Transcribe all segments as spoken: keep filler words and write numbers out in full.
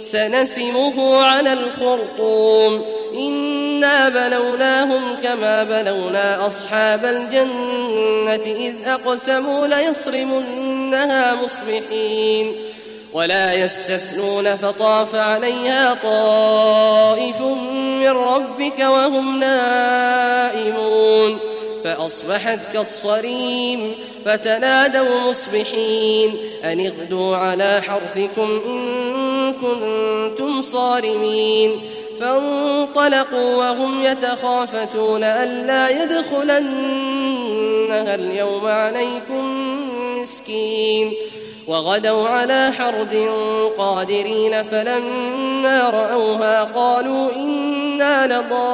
سنسمه على الخرطوم إنا بلوناهم كما بلونا أصحاب الجنة إذ أقسموا ليصرمنها مصبحين ولا يستثنون فطاف عليها طائف من ربك وهم نائمون فأصبحت كالصريم فتنادوا مصبحين أن اغدوا على حرثكم إن كنتم صارمين فانطلقوا وهم يتخافتون ألا يدخلنها اليوم عليكم مسكين وغدوا على حرد قادرين فلما رأوها قالوا إنا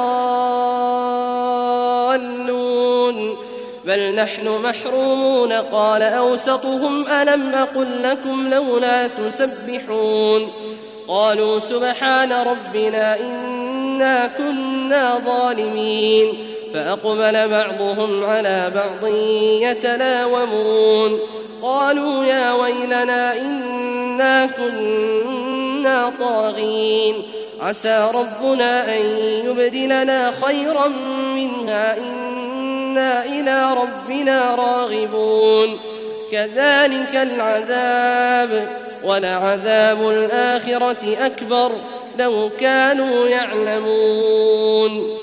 لضالون بل نحن محرومون قال أوسطهم ألم أقل لكم لولا تسبحون قالوا سبحان ربنا إنا كنا ظالمين فأقبل بعضهم على بعض يتلاومون قالوا يا ويلنا إنا كنا طاغين عسى ربنا أن يبدلنا خيرا منها إنا إلى ربنا راغبون كذلك العذاب ولعذاب الآخرة أكبر لو كانوا يعلمون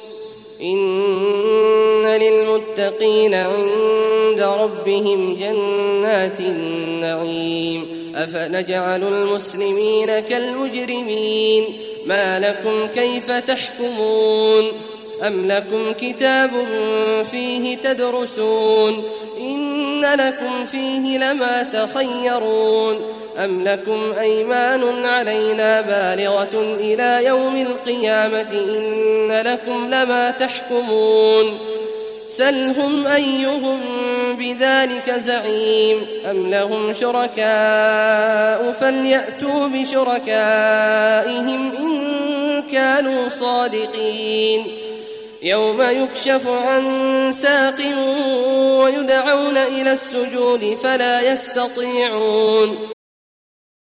إن للمتقين عند ربهم جنات النعيم أفنجعل المسلمين كالمجرمين ما لكم كيف تحكمون أم لكم كتاب فيه تدرسون إن لكم فيه لما تخيرون أم لكم أيمان علينا بالغة إلى يوم القيامة إن لكم لما تحكمون سلهم أيهم بذلك زعيم أم لهم شركاء فليأتوا بشركائهم إن كانوا صادقين يوم يكشف عن ساق ويدعون إلى السجود فلا يستطيعون